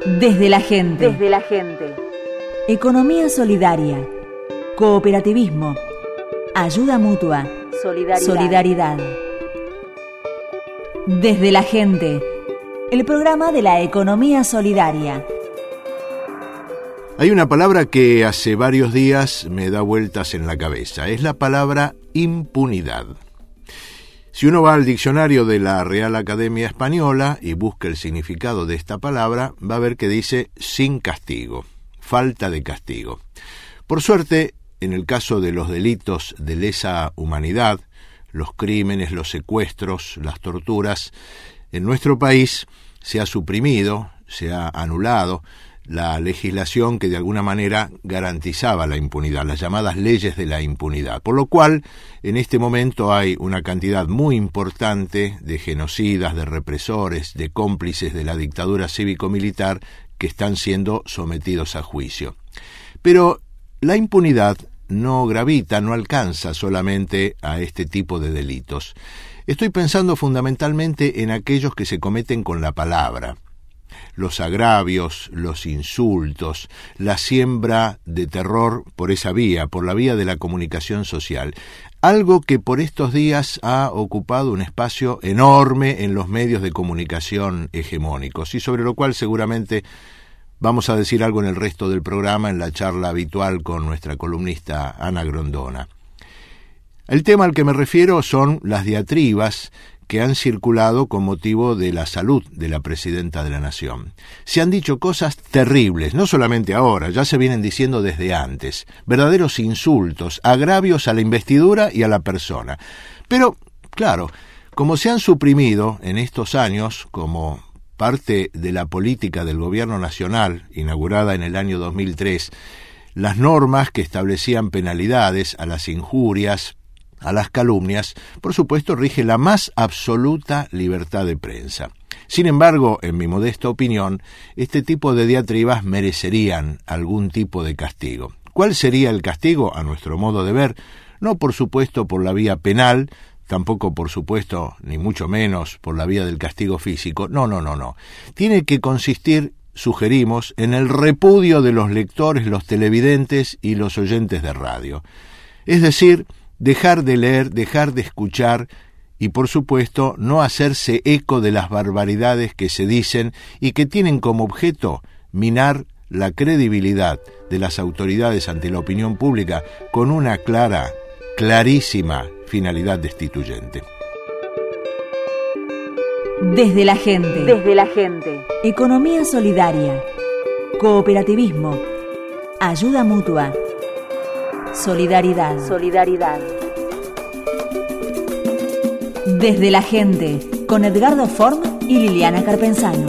Desde la gente. Desde la gente. Economía solidaria. Cooperativismo. Ayuda mutua. Solidaridad. Desde la gente. El programa de la economía solidaria. Hay una palabra que hace varios días me da vueltas en la cabeza. Es la palabra impunidad. Si uno va al diccionario de la Real Academia Española y busca el significado de esta palabra, va a ver que dice sin castigo, falta de castigo. Por suerte, en el caso de los delitos de lesa humanidad, los crímenes, los secuestros, las torturas, en nuestro país se ha suprimido, se ha anulado la legislación que de alguna manera garantizaba la impunidad, las llamadas leyes de la impunidad, por lo cual en este momento hay una cantidad muy importante de genocidas, de represores, de cómplices de la dictadura cívico-militar que están siendo sometidos a juicio. Pero la impunidad no gravita, no alcanza solamente a este tipo de delitos. Estoy pensando fundamentalmente en aquellos que se cometen con la palabra. Los agravios, los insultos, la siembra de terror por esa vía, por la vía de la comunicación social. Algo que por estos días ha ocupado un espacio enorme en los medios de comunicación hegemónicos y sobre lo cual seguramente vamos a decir algo en el resto del programa, en la charla habitual con nuestra columnista Ana Grondona. El tema al que me refiero son las diatribas que han circulado con motivo de la salud de la presidenta de la Nación. Se han dicho cosas terribles, no solamente ahora, ya se vienen diciendo desde antes, verdaderos insultos, agravios a la investidura y a la persona. Pero, claro, como se han suprimido en estos años, como parte de la política del gobierno nacional, inaugurada en el año 2003, las normas que establecían penalidades a las injurias, a las calumnias, por supuesto rige la más absoluta libertad de prensa. Sin embargo, en mi modesta opinión, este tipo de diatribas merecerían algún tipo de castigo. ¿Cuál sería el castigo, a nuestro modo de ver? No, por supuesto, por la vía penal, tampoco, por supuesto, ni mucho menos por la vía del castigo físico. No. Tiene que consistir, sugerimos, en el repudio de los lectores, los televidentes y los oyentes de radio. Es decir, dejar de leer, dejar de escuchar y, por supuesto, no hacerse eco de las barbaridades que se dicen y que tienen como objeto minar la credibilidad de las autoridades ante la opinión pública con una clarísima finalidad destituyente. Desde la gente. Desde la gente. Economía solidaria. Cooperativismo. Ayuda mutua. Solidaridad. Desde la gente, con Edgardo Form y Liliana Carpenzano.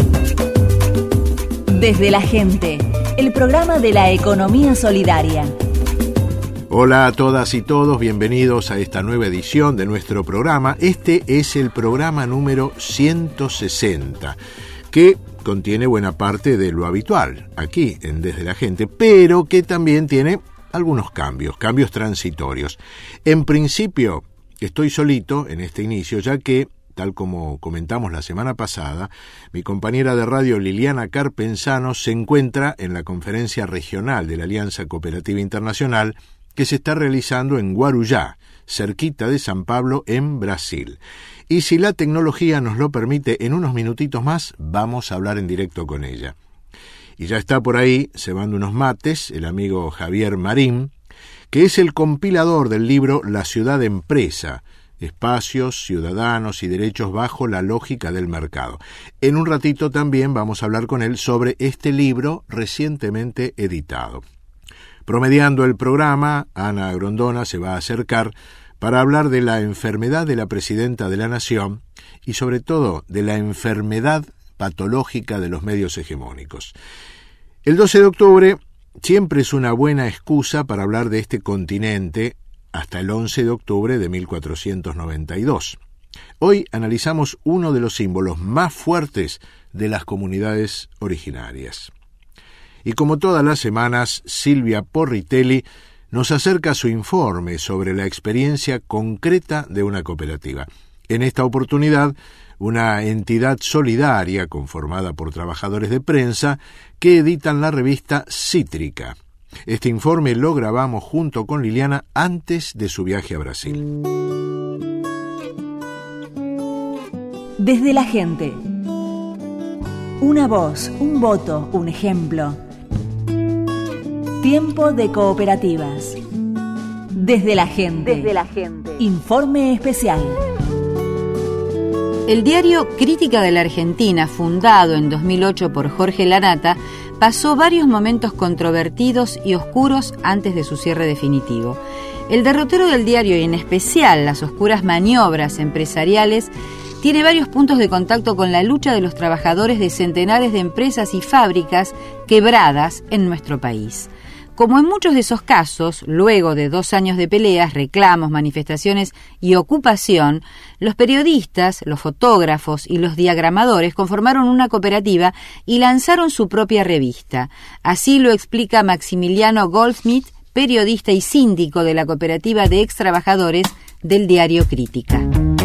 Desde la gente, el programa de la economía solidaria. Hola a todas y todos, bienvenidos a esta nueva edición de nuestro programa. Este es el programa número 160, que contiene buena parte de lo habitual aquí en Desde la Gente, pero que también tiene algunos cambios transitorios. En principio, estoy solito en este inicio, ya que, tal como comentamos la semana pasada, mi compañera de radio Liliana Carpenzano se encuentra en la conferencia regional de la Alianza Cooperativa Internacional que se está realizando en Guarujá, cerquita de San Pablo, en Brasil. Y si la tecnología nos lo permite, en unos minutitos más vamos a hablar en directo con ella. Y ya está por ahí, cebando unos mates, el amigo Javier Marín, que es el compilador del libro La Ciudad Empresa, Espacios, Ciudadanos y Derechos bajo la lógica del mercado. En un ratito también vamos a hablar con él sobre este libro recientemente editado. Promediando el programa, Ana Grondona se va a acercar para hablar de la enfermedad de la presidenta de la Nación y sobre todo de la enfermedad patológica de los medios hegemónicos. El 12 de octubre siempre es una buena excusa para hablar de este continente hasta el 11 de octubre de 1492. Hoy analizamos uno de los símbolos más fuertes de las comunidades originarias. Y como todas las semanas, Silvia Porritelli nos acerca su informe sobre la experiencia concreta de una cooperativa. En esta oportunidad una entidad solidaria conformada por trabajadores de prensa que editan la revista Cítrica. Este informe lo grabamos junto con Liliana antes de su viaje a Brasil. Desde la gente. Una voz, un voto, un ejemplo. Tiempo de cooperativas. Desde la gente. Desde la gente. Informe especial. El diario Crítica de la Argentina, fundado en 2008 por Jorge Lanata, pasó varios momentos controvertidos y oscuros antes de su cierre definitivo. El derrotero del diario, y en especial las oscuras maniobras empresariales, tiene varios puntos de contacto con la lucha de los trabajadores de centenares de empresas y fábricas quebradas en nuestro país. Como en muchos de esos casos, luego de 2 años de peleas, reclamos, manifestaciones y ocupación, los periodistas, los fotógrafos y los diagramadores conformaron una cooperativa y lanzaron su propia revista. Así lo explica Maximiliano Goldsmith, periodista y síndico de la cooperativa de extrabajadores del diario Crítica.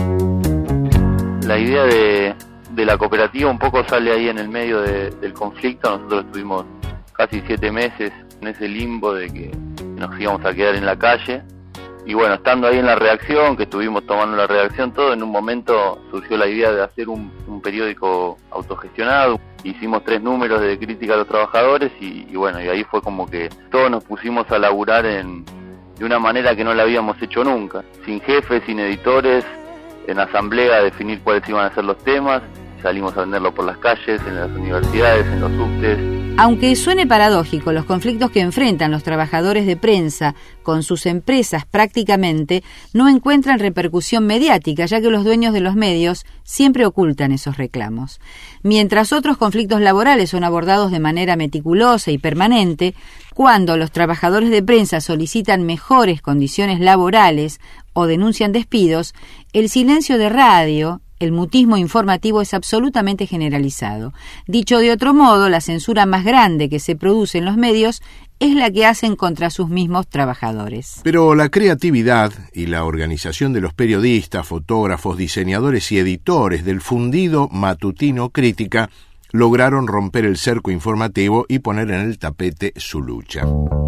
La idea de la cooperativa un poco sale ahí en el medio del conflicto. Nosotros estuvimos casi 7 meses en ese limbo de que nos íbamos a quedar en la calle. Y bueno, estando ahí en la redacción, que estuvimos tomando la redacción todo, en un momento surgió la idea de hacer un periódico autogestionado. Hicimos 3 números de crítica a los trabajadores y bueno, y ahí fue como que todos nos pusimos a laburar de una manera que no la habíamos hecho nunca. Sin jefes, sin editores, en asamblea a definir cuáles iban a ser los temas. Salimos a venderlo por las calles, en las universidades, en los subtes. Aunque suene paradójico, los conflictos que enfrentan los trabajadores de prensa con sus empresas prácticamente no encuentran repercusión mediática, ya que los dueños de los medios siempre ocultan esos reclamos. Mientras otros conflictos laborales son abordados de manera meticulosa y permanente, cuando los trabajadores de prensa solicitan mejores condiciones laborales o denuncian despidos, el silencio de radio, el mutismo informativo es absolutamente generalizado. Dicho de otro modo, la censura más grande que se produce en los medios es la que hacen contra sus mismos trabajadores. Pero la creatividad y la organización de los periodistas, fotógrafos, diseñadores y editores del fundido matutino Crítica lograron romper el cerco informativo y poner en el tapete su lucha.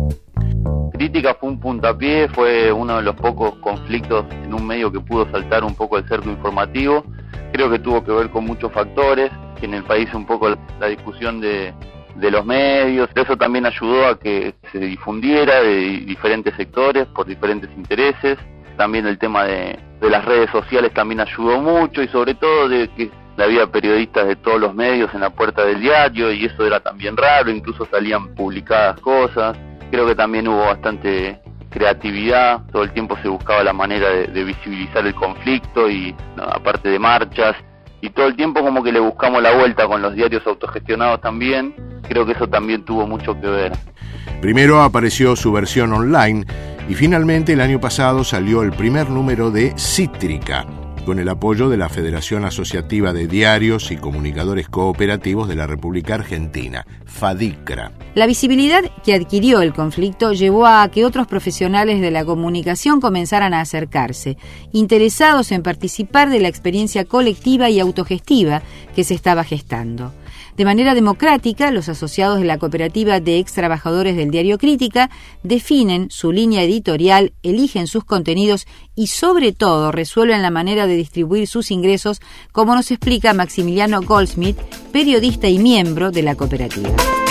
Crítica fue un puntapié, fue uno de los pocos conflictos en un medio que pudo saltar un poco el cerco informativo. Creo que tuvo que ver con muchos factores, que en el país un poco la discusión de los medios, eso también ayudó a que se difundiera de diferentes sectores por diferentes intereses. También el tema de las redes sociales también ayudó mucho, y sobre todo de que había periodistas de todos los medios en la puerta del diario, y eso era también raro, incluso salían publicadas cosas. Creo que también hubo bastante creatividad, todo el tiempo se buscaba la manera de visibilizar el conflicto, y aparte de marchas, y todo el tiempo como que le buscamos la vuelta con los diarios autogestionados también. Creo que eso también tuvo mucho que ver. Primero apareció su versión online y finalmente el año pasado salió el primer número de Cítrica, con el apoyo de la Federación Asociativa de Diarios y Comunicadores Cooperativos de la República Argentina, FADICRA. La visibilidad que adquirió el conflicto llevó a que otros profesionales de la comunicación comenzaran a acercarse, interesados en participar de la experiencia colectiva y autogestiva que se estaba gestando. De manera democrática, los asociados de la cooperativa de extrabajadores del diario Crítica definen su línea editorial, eligen sus contenidos y, sobre todo, resuelven la manera de distribuir sus ingresos, como nos explica Maximiliano Goldsmith, periodista y miembro de la cooperativa.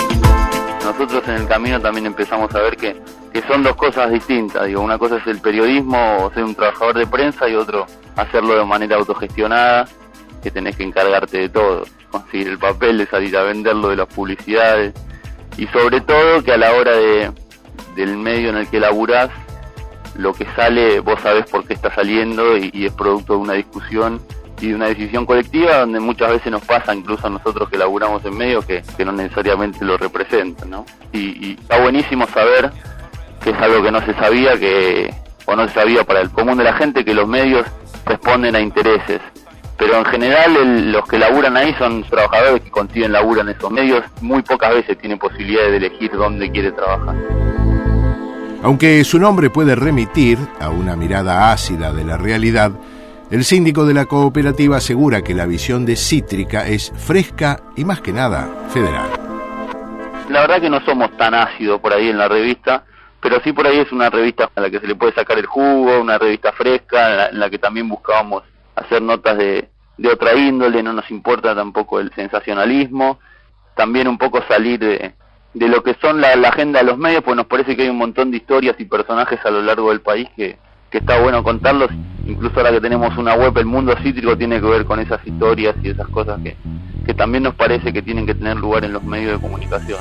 Nosotros en el camino también empezamos a ver que son dos cosas distintas. Una cosa es el periodismo, o ser un trabajador de prensa, y otro hacerlo de manera autogestionada, que tenés que encargarte de todo, conseguir el papel, de salir a venderlo, de las publicidades, y sobre todo que a la hora del medio en el que laburás, lo que sale vos sabés por qué está saliendo, y es producto de una discusión y de una decisión colectiva, donde muchas veces nos pasa, incluso a nosotros que laburamos en medio, que no necesariamente lo representan, ¿no? Y está buenísimo saber que es algo que no se sabía, o no se sabía para el común de la gente, que los medios responden a intereses. Pero en general los que laburan ahí son trabajadores que consiguen laburo en esos medios. Muy pocas veces tienen posibilidad de elegir dónde quiere trabajar. Aunque su nombre puede remitir a una mirada ácida de la realidad, El síndico de la cooperativa asegura que la visión de Cítrica es fresca y más que nada federal. La verdad que no somos tan ácidos por ahí en la revista, pero sí por ahí es una revista a la que se le puede sacar el jugo, una revista fresca, en la que también buscábamos hacer notas de otra índole, no nos importa tampoco el sensacionalismo, también un poco salir de lo que son la agenda de los medios, pues nos parece que hay un montón de historias y personajes a lo largo del país que está bueno contarlos. Incluso ahora que tenemos una web, El Mundo Cítrico tiene que ver con esas historias y esas cosas que también nos parece que tienen que tener lugar en los medios de comunicación.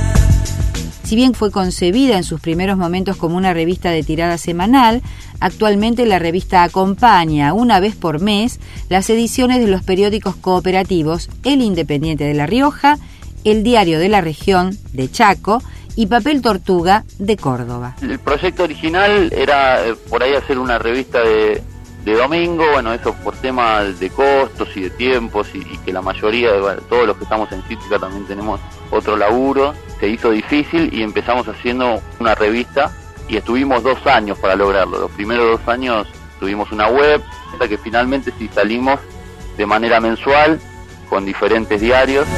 Si bien fue concebida en sus primeros momentos como una revista de tirada semanal, actualmente la revista acompaña una vez por mes las ediciones de los periódicos cooperativos El Independiente de La Rioja, El Diario de la Región de Chaco y Papel Tortuga de Córdoba. El proyecto original era por ahí hacer una revista de domingo, bueno, eso por temas de costos y de tiempos y que la mayoría de todos los que estamos en Cítrica también tenemos otro laburo, se hizo difícil y empezamos haciendo una revista y estuvimos 2 años para lograrlo. Los primeros 2 años tuvimos una web, hasta que finalmente sí salimos de manera mensual con diferentes diarios.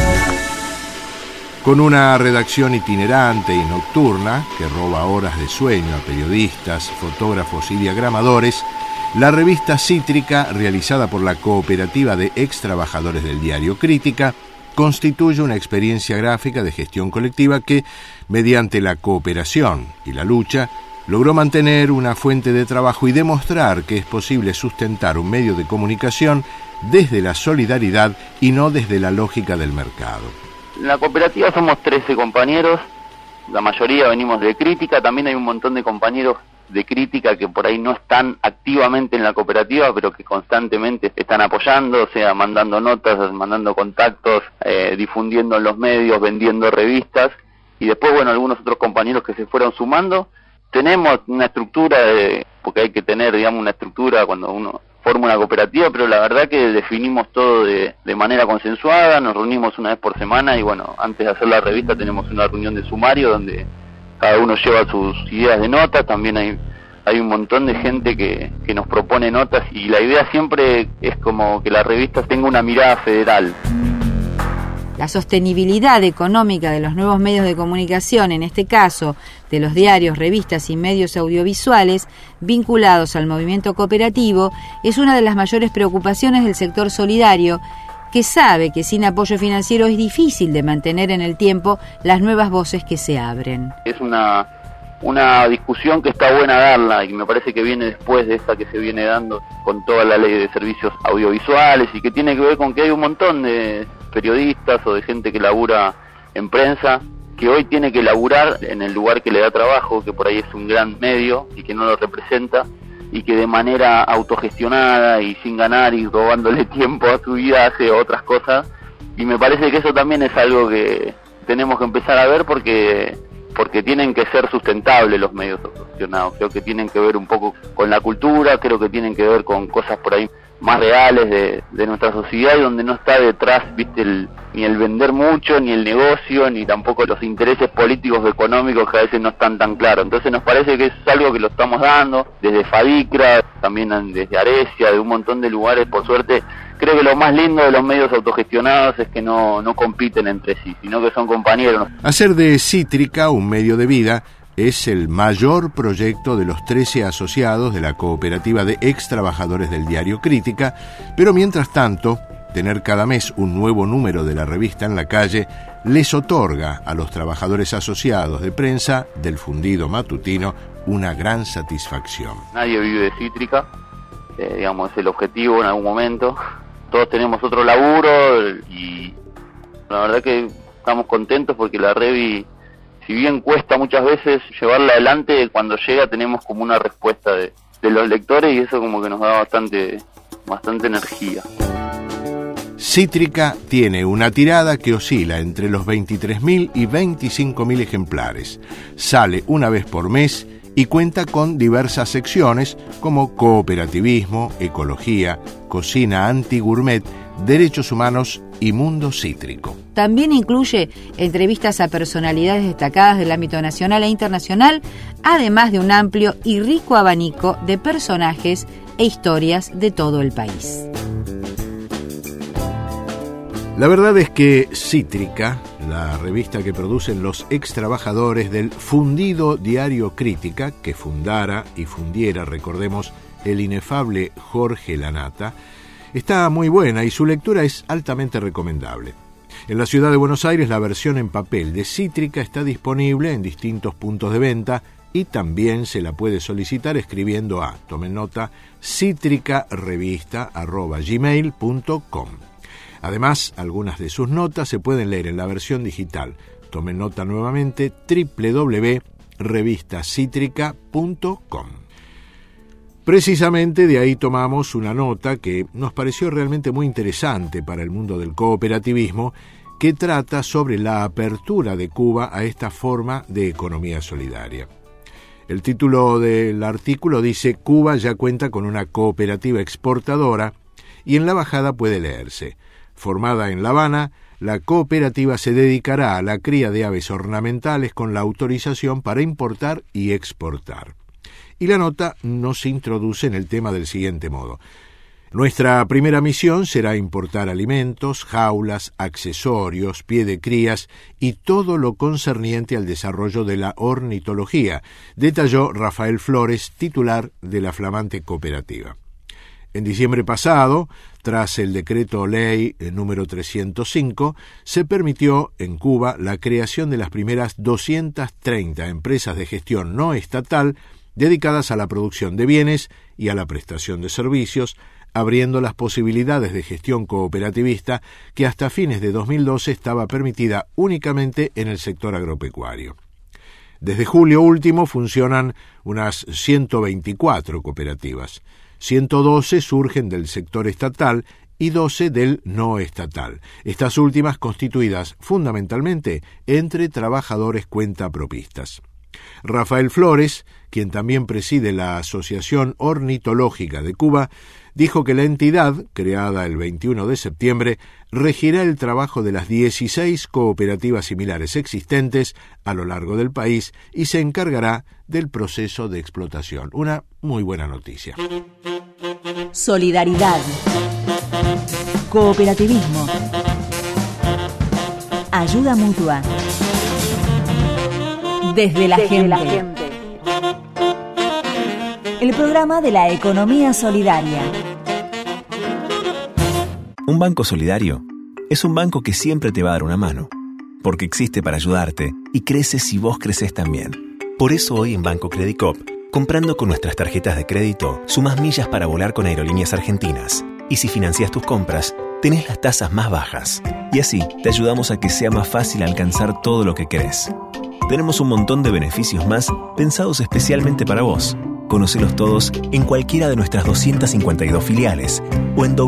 Con una redacción itinerante y nocturna que roba horas de sueño a periodistas, fotógrafos y diagramadores, la revista Cítrica, realizada por la cooperativa de ex trabajadores del diario Crítica, constituye una experiencia gráfica de gestión colectiva que, mediante la cooperación y la lucha, logró mantener una fuente de trabajo y demostrar que es posible sustentar un medio de comunicación desde la solidaridad y no desde la lógica del mercado. En la cooperativa somos 13 compañeros, la mayoría venimos de Crítica, también hay un montón de compañeros de Crítica que por ahí no están activamente en la cooperativa, pero que constantemente están apoyando, o sea, mandando notas, mandando contactos, difundiendo en los medios, vendiendo revistas, y después, bueno, algunos otros compañeros que se fueron sumando. Tenemos una estructura, porque hay que tener, digamos, una estructura cuando uno forma una cooperativa, pero la verdad que definimos todo de manera consensuada, nos reunimos una vez por semana y bueno, antes de hacer la revista tenemos una reunión de sumario donde cada uno lleva sus ideas de notas, también hay un montón de gente que nos propone notas y la idea siempre es como que la revista tenga una mirada federal. La sostenibilidad económica de los nuevos medios de comunicación, en este caso de los diarios, revistas y medios audiovisuales vinculados al movimiento cooperativo, es una de las mayores preocupaciones del sector solidario, que sabe que sin apoyo financiero es difícil de mantener en el tiempo las nuevas voces que se abren. Es una discusión que está buena darla y me parece que viene después de esta que se viene dando con toda la ley de servicios audiovisuales y que tiene que ver con que hay un montón de periodistas o de gente que labura en prensa que hoy tiene que laburar en el lugar que le da trabajo, que por ahí es un gran medio y que no lo representa y que de manera autogestionada y sin ganar y robándole tiempo a su vida hace otras cosas, y me parece que eso también es algo que tenemos que empezar a ver porque tienen que ser sustentables los medios autogestionados. Creo que tienen que ver un poco con la cultura, creo que tienen que ver con cosas por ahí más reales de nuestra sociedad y donde no está detrás, viste, ni el vender mucho, ni el negocio, ni tampoco los intereses políticos o económicos que a veces no están tan claros. Entonces nos parece que es algo que lo estamos dando desde Fadicra, también desde Arecia, de un montón de lugares, por suerte. Creo que lo más lindo de los medios autogestionados es que no compiten entre sí, sino que son compañeros. Hacer de Cítrica un medio de vida es el mayor proyecto de los 13 asociados de la cooperativa de ex trabajadores del diario Crítica, pero mientras tanto, tener cada mes un nuevo número de la revista en la calle les otorga a los trabajadores asociados de prensa del fundido matutino una gran satisfacción. Nadie vive de Cítrica, digamos, es el objetivo en algún momento. Todos tenemos otro laburo y la verdad que estamos contentos porque la revi, si bien cuesta muchas veces llevarla adelante, cuando llega tenemos como una respuesta de los lectores y eso como que nos da bastante energía. Cítrica tiene una tirada que oscila entre los 23.000 y 25.000 ejemplares. Sale una vez por mes y cuenta con diversas secciones como cooperativismo, ecología, cocina anti-gourmet, derechos humanos y mundo cítrico. también incluye entrevistas a personalidades destacadas del ámbito nacional e internacional, además de un amplio y rico abanico de personajes e historias de todo el país. La verdad es que Cítrica, la revista que producen los extrabajadores del fundido diario Crítica, que fundara y fundiera, recordemos, el inefable Jorge Lanata, está muy buena y su lectura es altamente recomendable. En la ciudad de Buenos Aires, la versión en papel de Cítrica está disponible en distintos puntos de venta y también se la puede solicitar escribiendo a, tomen nota, citricarevista@gmail.com. Además, algunas de sus notas se pueden leer en la versión digital. Tomen nota nuevamente, www.revistacitrica.com. Precisamente de ahí tomamos una nota que nos pareció realmente muy interesante para el mundo del cooperativismo, que trata sobre la apertura de Cuba a esta forma de economía solidaria. El título del artículo dice: Cuba ya cuenta con una cooperativa exportadora, y en la bajada puede leerse: formada en La Habana, la cooperativa se dedicará a la cría de aves ornamentales con la autorización para importar y exportar. Y la nota nos introduce en el tema del siguiente modo: nuestra primera misión será importar alimentos, jaulas, accesorios, pie de crías y todo lo concerniente al desarrollo de la ornitología, detalló Rafael Flores, titular de la flamante cooperativa. En diciembre pasado, tras el decreto ley número 305, se permitió en Cuba la creación de las primeras 230 empresas de gestión no estatal dedicadas a la producción de bienes y a la prestación de servicios, abriendo las posibilidades de gestión cooperativista que hasta fines de 2012 estaba permitida únicamente en el sector agropecuario. Desde julio último funcionan unas 124 cooperativas. 112 surgen del sector estatal y 12 del no estatal, estas últimas constituidas fundamentalmente entre trabajadores cuentapropistas. Rafael Flores, quien también preside la Asociación Ornitológica de Cuba, dijo que la entidad, creada el 21 de septiembre, regirá el trabajo de las 16 cooperativas similares existentes a lo largo del país y se encargará del proceso de explotación. Una muy buena noticia. Solidaridad. Cooperativismo. Ayuda mutua. Desde la gente. El programa de la economía solidaria. Un banco solidario es un banco que siempre te va a dar una mano, porque existe para ayudarte y crece si vos creces también. Por eso hoy en Banco Credicop, comprando con nuestras tarjetas de crédito, sumás millas para volar con Aerolíneas Argentinas. Y si financias tus compras, tenés las tasas más bajas. Y así te ayudamos a que sea más fácil alcanzar todo lo que querés. Tenemos un montón de beneficios más pensados especialmente para vos. Conocelos todos en cualquiera de nuestras 252 filiales o en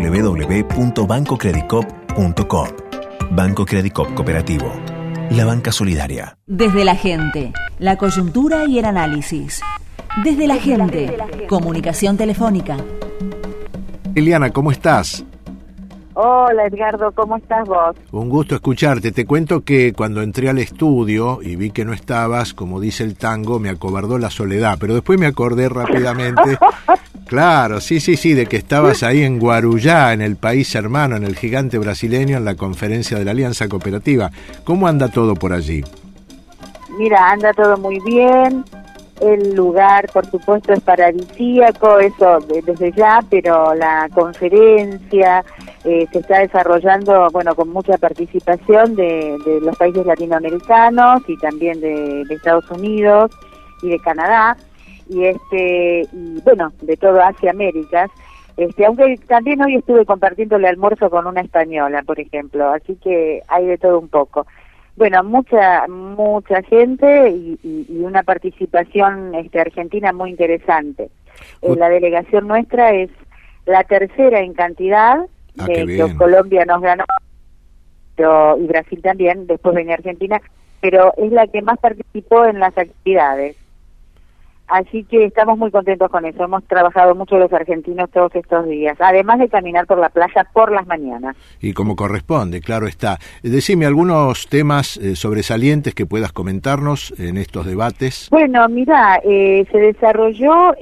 www.bancocredicop.com. Banco Credicop Cooperativo. La banca solidaria. Desde la gente, la coyuntura y el análisis. Desde la gente, comunicación telefónica. Liliana, ¿cómo estás? Hola Edgardo, ¿cómo estás vos? Un gusto escucharte. Te cuento que cuando entré al estudio y vi que no estabas, como dice el tango, me acobardó la soledad, pero después me acordé rápidamente, claro, sí, de que estabas ahí en Guarujá, en el país hermano, en el gigante brasileño, en la conferencia de la Alianza Cooperativa. ¿Cómo anda todo por allí? Mira, anda todo muy bien. El lugar, por supuesto, es paradisíaco, eso desde ya, pero la conferencia se está desarrollando, bueno, con mucha participación de los países latinoamericanos y también de Estados Unidos y de Canadá y bueno, de todo Asia, Américas. Aunque también hoy estuve compartiendo el almuerzo con una española, por ejemplo, así que hay de todo un poco. Bueno, mucha gente y una participación argentina muy interesante. La delegación nuestra es la tercera en cantidad, Colombia nos ganó y Brasil también, después venía Argentina, pero es la que más participó en las actividades. Así que estamos muy contentos con eso. Hemos trabajado mucho los argentinos todos estos días, además de caminar por la playa por las mañanas. Y como corresponde, claro está. Decime algunos temas sobresalientes que puedas comentarnos en estos debates. Bueno, mira, se desarrolló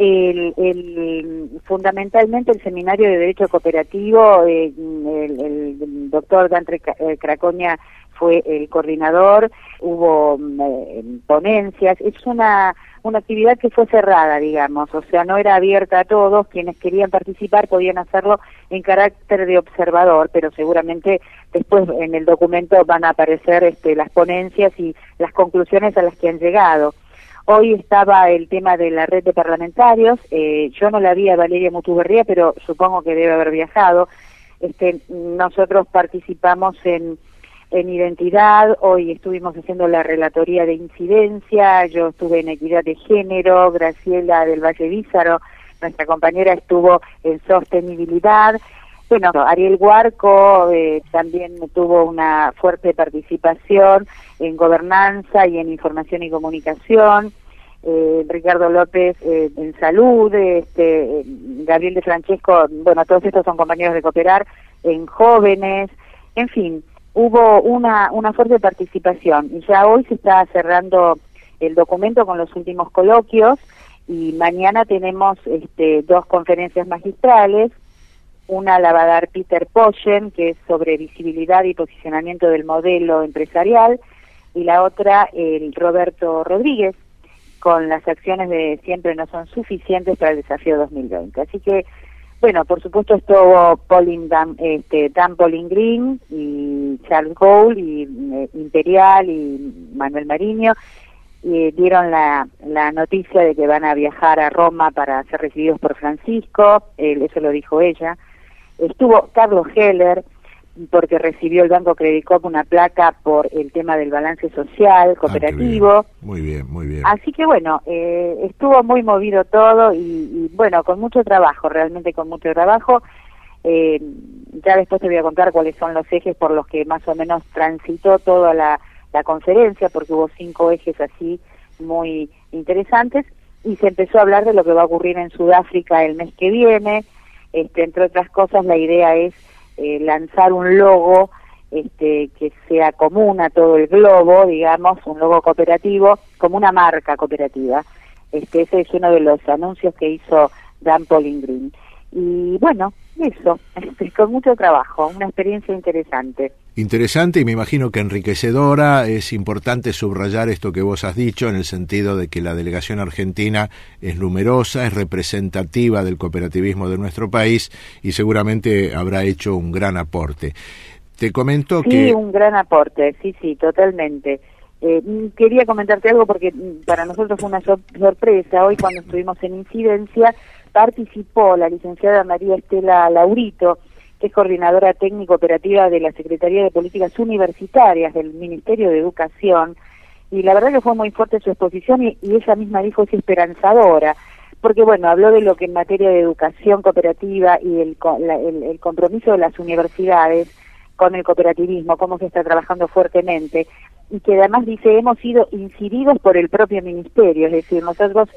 fundamentalmente el Seminario de Derecho Cooperativo. El doctor Dante Cracoña fue el coordinador, hubo ponencias. Es una actividad que fue cerrada, digamos, o sea, no era abierta a todos. Quienes querían participar podían hacerlo en carácter de observador, pero seguramente después en el documento van a aparecer las ponencias y las conclusiones a las que han llegado. Hoy estaba el tema de la red de parlamentarios. Yo no la vi a Valeria Mutuberría, pero supongo que debe haber viajado. Nosotros participamos en identidad. Hoy estuvimos haciendo la relatoría de incidencia, yo estuve en equidad de género, Graciela del Valle Vízaro, nuestra compañera, estuvo en sostenibilidad. Bueno, Ariel Huarco también tuvo una fuerte participación en gobernanza y en información y comunicación. Ricardo López en salud, Gabriel de Francesco, bueno, todos estos son compañeros de Cooperar, en jóvenes, en fin. Hubo una fuerte participación y ya hoy se está cerrando el documento con los últimos coloquios y mañana tenemos 2 conferencias magistrales. Una la va a dar Peter Poyen, que es sobre visibilidad y posicionamiento del modelo empresarial, y la otra el Roberto Rodríguez, con las acciones de Siempre no son suficientes para el desafío 2020. Así que, bueno, por supuesto estuvo Dan Pauling Green y Charles Gould y Imperial y Manuel Mariño, y dieron la noticia de que van a viajar a Roma para ser recibidos por Francisco, eso lo dijo ella. Estuvo Carlos Heller, porque recibió el Banco Credicop una placa por el tema del balance social cooperativo. Muy bien, muy bien. Así que bueno, estuvo muy movido todo y bueno, con mucho trabajo, realmente con mucho trabajo. Ya después te voy a contar cuáles son los ejes por los que más o menos transitó toda la conferencia, porque hubo 5 ejes así muy interesantes, y se empezó a hablar de lo que va a ocurrir en Sudáfrica el mes que viene. Entre otras cosas, la idea es lanzar un logo que sea común a todo el globo, digamos, un logo cooperativo, como una marca cooperativa. Ese es uno de los anuncios que hizo Dan Pauling Green. Y bueno, eso, con mucho trabajo, una experiencia interesante. Interesante y me imagino que enriquecedora. Es importante subrayar esto que vos has dicho, en el sentido de que la delegación argentina es numerosa, es representativa del cooperativismo de nuestro país y seguramente habrá hecho un gran aporte. Te comento que... Sí, un gran aporte, sí, totalmente. Quería comentarte algo porque para nosotros fue una sorpresa. Hoy cuando estuvimos en incidencia participó la licenciada María Estela Laurito, que es coordinadora técnico operativa de la Secretaría de Políticas Universitarias del Ministerio de Educación, y la verdad que fue muy fuerte su exposición y ella misma dijo es esperanzadora, porque bueno, habló de lo que en materia de educación cooperativa y el compromiso de las universidades con el cooperativismo, cómo se está trabajando fuertemente, y que además dice, hemos sido incididos por el propio ministerio, es decir, nosotros,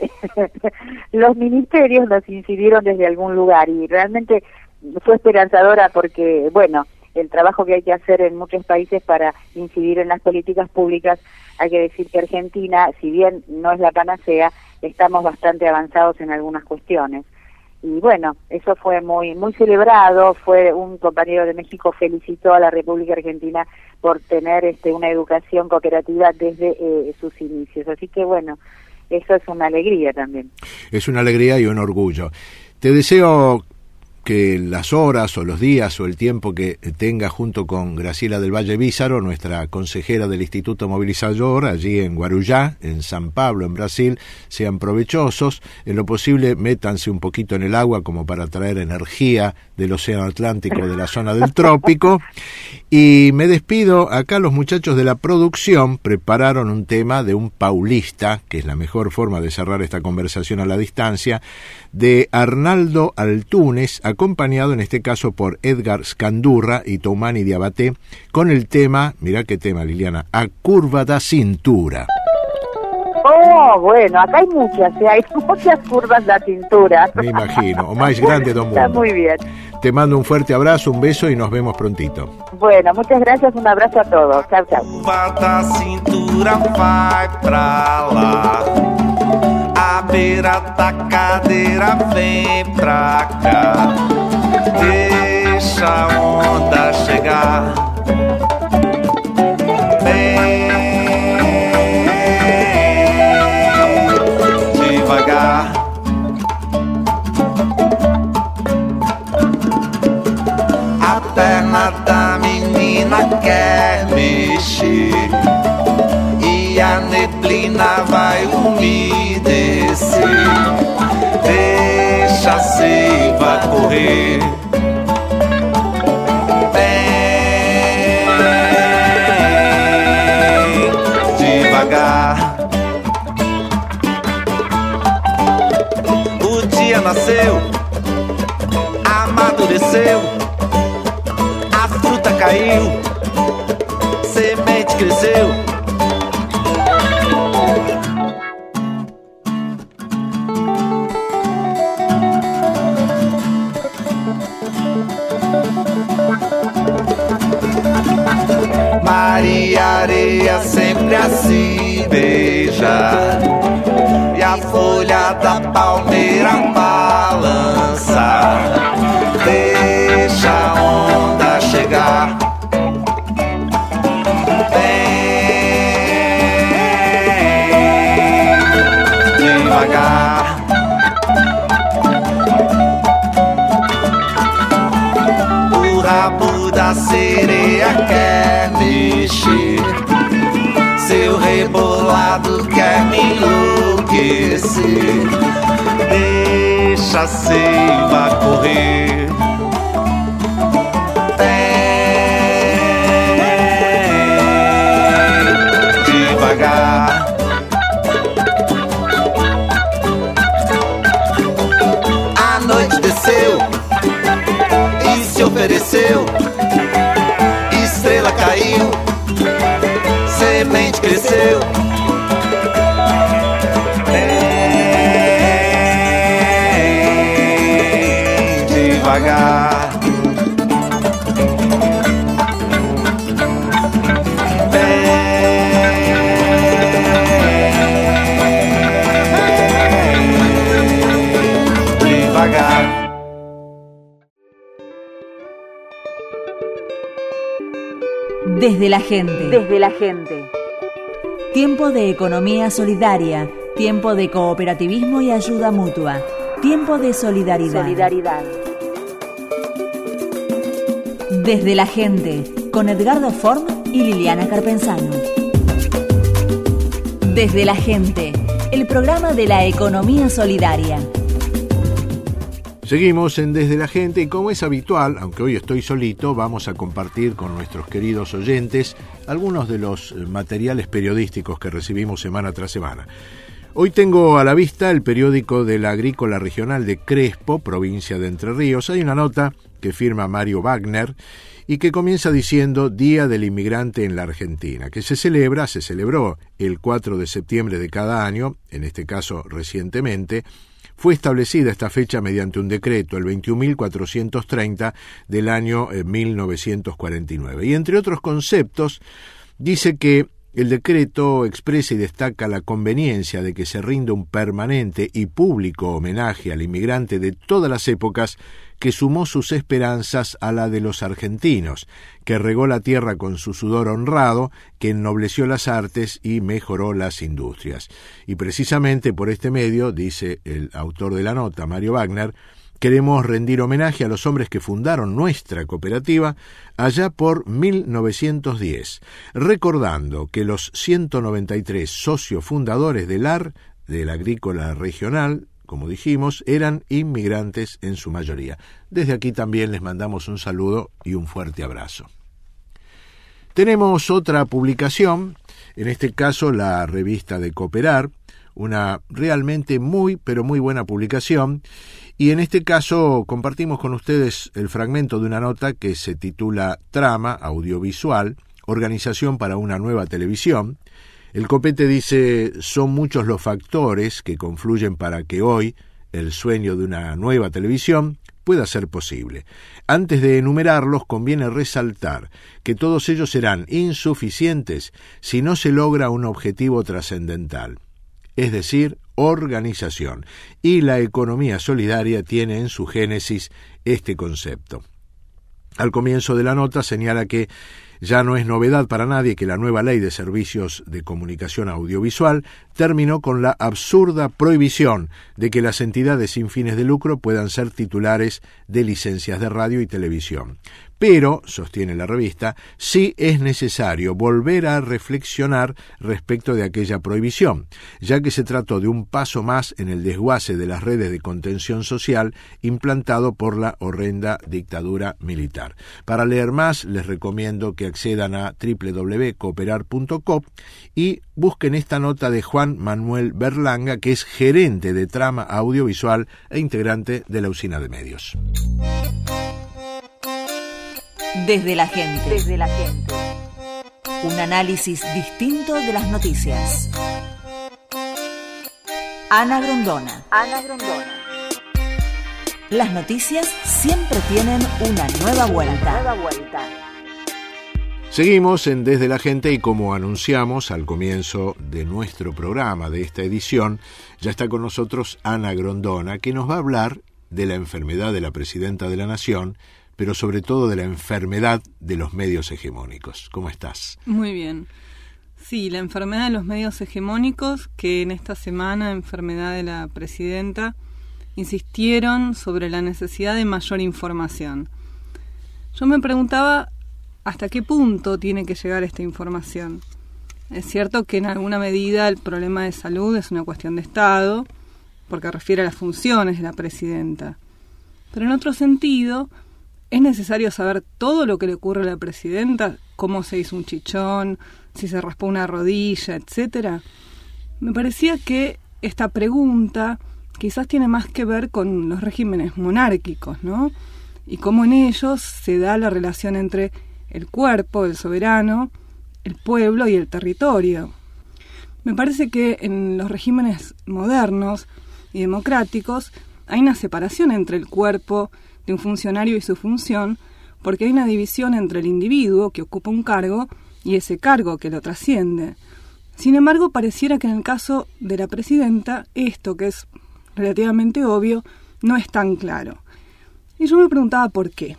los ministerios nos incidieron desde algún lugar, y realmente fue esperanzadora porque, bueno, el trabajo que hay que hacer en muchos países para incidir en las políticas públicas, hay que decir que Argentina, si bien no es la panacea, estamos bastante avanzados en algunas cuestiones. Y bueno, eso fue muy celebrado. Fue un compañero de México felicitó a la República Argentina por tener una educación cooperativa desde sus inicios. Así que bueno, eso es una alegría también. Es una alegría y un orgullo. Te deseo que las horas o los días o el tiempo que tenga junto con Graciela del Valle Vízaro, nuestra consejera del Instituto Movilizador, allí en Guarujá, en San Pablo, en Brasil, sean provechosos. En lo posible, métanse un poquito en el agua como para traer energía del Océano Atlántico, de la zona del trópico. Y me despido. Acá los muchachos de la producción prepararon un tema de un paulista, que es la mejor forma de cerrar esta conversación a la distancia, de Arnaldo Altúnez, acompañado en este caso por Edgar Scandurra y Toumani Diabaté, con el tema, mirá qué tema, Liliana, A Curva da Cintura. Oh, bueno, acá hay muchas curvas de cintura. Me imagino, o más grande do mundo. Está muy bien. Te mando un fuerte abrazo, un beso y nos vemos prontito. Bueno, muchas gracias, un abrazo a todos. Chau, chau. Curva da cintura vai pra lá, a beira da cadeira vem pra cá, deixa a onda chegar, bem devagar. A perna da menina quer mexer e a neblina vai umedecer. Deixa a seiva correr, bem devagar. O dia nasceu, amadureceu, a fruta caiu, semente cresceu. Mar e areia sempre a se beijar, e a folha da palmeira balançar. Deixa a onda chegar, bem devagar. O rabo da sereia quer mexer, seu rebolado quer me enlouquecer. Deixa a seiva correr, bem devagar. A noite desceu e se ofereceu, estrela caiu, semente cresceu, bem devagar, bem devagar. Desde la gente. Desde la gente. Tiempo de economía solidaria. Tiempo de cooperativismo y ayuda mutua. Tiempo de solidaridad. Desde la gente. Con Edgardo Form y Liliana Carpenzano. Desde la gente. El programa de la economía solidaria. Seguimos en Desde la Gente y como es habitual, aunque hoy estoy solito, vamos a compartir con nuestros queridos oyentes algunos de los materiales periodísticos que recibimos semana tras semana. Hoy tengo a la vista el periódico de la Agrícola Regional de Crespo, provincia de Entre Ríos. Hay una nota que firma Mario Wagner y que comienza diciendo Día del Inmigrante en la Argentina, que se celebró el 4 de septiembre de cada año, en este caso recientemente. Fue establecida esta fecha mediante un decreto, el 21.430 del año 1949. Y entre otros conceptos, dice que el decreto expresa y destaca la conveniencia de que se rinda un permanente y público homenaje al inmigrante de todas las épocas que sumó sus esperanzas a la de los argentinos, que regó la tierra con su sudor honrado, que ennobleció las artes y mejoró las industrias. Y precisamente por este medio, dice el autor de la nota, Mario Wagner, queremos rendir homenaje a los hombres que fundaron nuestra cooperativa allá por 1910, recordando que los 193 socios fundadores del AR, de la Agrícola Regional, como dijimos, eran inmigrantes en su mayoría. Desde aquí también les mandamos un saludo y un fuerte abrazo. Tenemos otra publicación, en este caso la revista de Cooperar, una realmente muy, pero muy buena publicación, y en este caso compartimos con ustedes el fragmento de una nota que se titula Trama Audiovisual, Organización para una Nueva Televisión, El Copete dice: son muchos los factores que confluyen para que hoy el sueño de una nueva televisión pueda ser posible. Antes de enumerarlos, conviene resaltar que todos ellos serán insuficientes si no se logra un objetivo trascendental, es decir, organización, y la economía solidaria tiene en su génesis este concepto. Al comienzo de la nota señala que ya no es novedad para nadie que la nueva ley de servicios de comunicación audiovisual terminó con la absurda prohibición de que las entidades sin fines de lucro puedan ser titulares de licencias de radio y televisión. Pero, sostiene la revista, sí es necesario volver a reflexionar respecto de aquella prohibición, ya que se trató de un paso más en el desguace de las redes de contención social implantado por la horrenda dictadura militar. Para leer más, les recomiendo que accedan a www.cooperar.com y busquen esta nota de Juan Manuel Berlanga, que es gerente de trama audiovisual e integrante de la Usina de Medios. Desde la gente. Desde la gente. Un análisis distinto de las noticias. Ana Grondona. Ana Grondona. Las noticias siempre tienen una nueva vuelta. Seguimos en Desde la Gente y, como anunciamos al comienzo de nuestro programa, de esta edición, ya está con nosotros Ana Grondona, que nos va a hablar de la enfermedad de la Presidenta de la Nación, pero sobre todo de la enfermedad de los medios hegemónicos. ¿Cómo estás? Muy bien. Sí, la enfermedad de los medios hegemónicos, que en esta semana, enfermedad de la Presidenta, insistieron sobre la necesidad de mayor información. Yo me preguntaba hasta qué punto tiene que llegar esta información. Es cierto que en alguna medida el problema de salud es una cuestión de Estado, porque refiere a las funciones de la Presidenta. Pero en otro sentido, ¿es necesario saber todo lo que le ocurre a la Presidenta? ¿Cómo se hizo un chichón? ¿Si se raspó una rodilla? Etcétera. Me parecía que esta pregunta quizás tiene más que ver con los regímenes monárquicos, ¿no? Y cómo en ellos se da la relación entre el cuerpo, el soberano, el pueblo y el territorio. Me parece que en los regímenes modernos y democráticos hay una separación entre el cuerpo de un funcionario y su función, porque hay una división entre el individuo que ocupa un cargo y ese cargo que lo trasciende. Sin embargo, pareciera que en el caso de la Presidenta, esto, que es relativamente obvio, no es tan claro. Y yo me preguntaba por qué.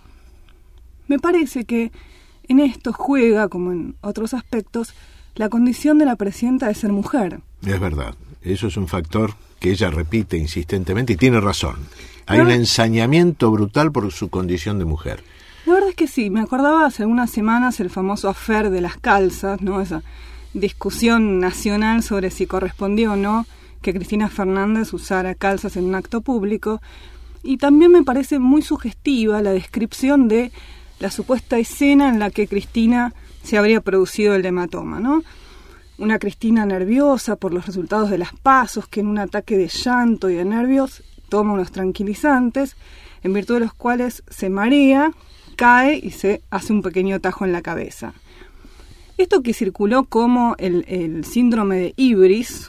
Me parece que en esto juega, como en otros aspectos, la condición de la Presidenta de ser mujer. Es verdad, eso es un factor que ella repite insistentemente y tiene razón. Hay un ensañamiento brutal por su condición de mujer. La verdad es que sí, me acordaba hace algunas semanas el famoso affair de las calzas, ¿no? Esa discusión nacional sobre si correspondía o no que Cristina Fernández usara calzas en un acto público, y también me parece muy sugestiva la descripción de la supuesta escena en la que Cristina se habría producido el hematoma, ¿no? Una Cristina nerviosa por los resultados de las PASO, que en un ataque de llanto y de nervios toma unos tranquilizantes, en virtud de los cuales se marea, cae y se hace un pequeño tajo en la cabeza. Esto que circuló como el síndrome de Ibris,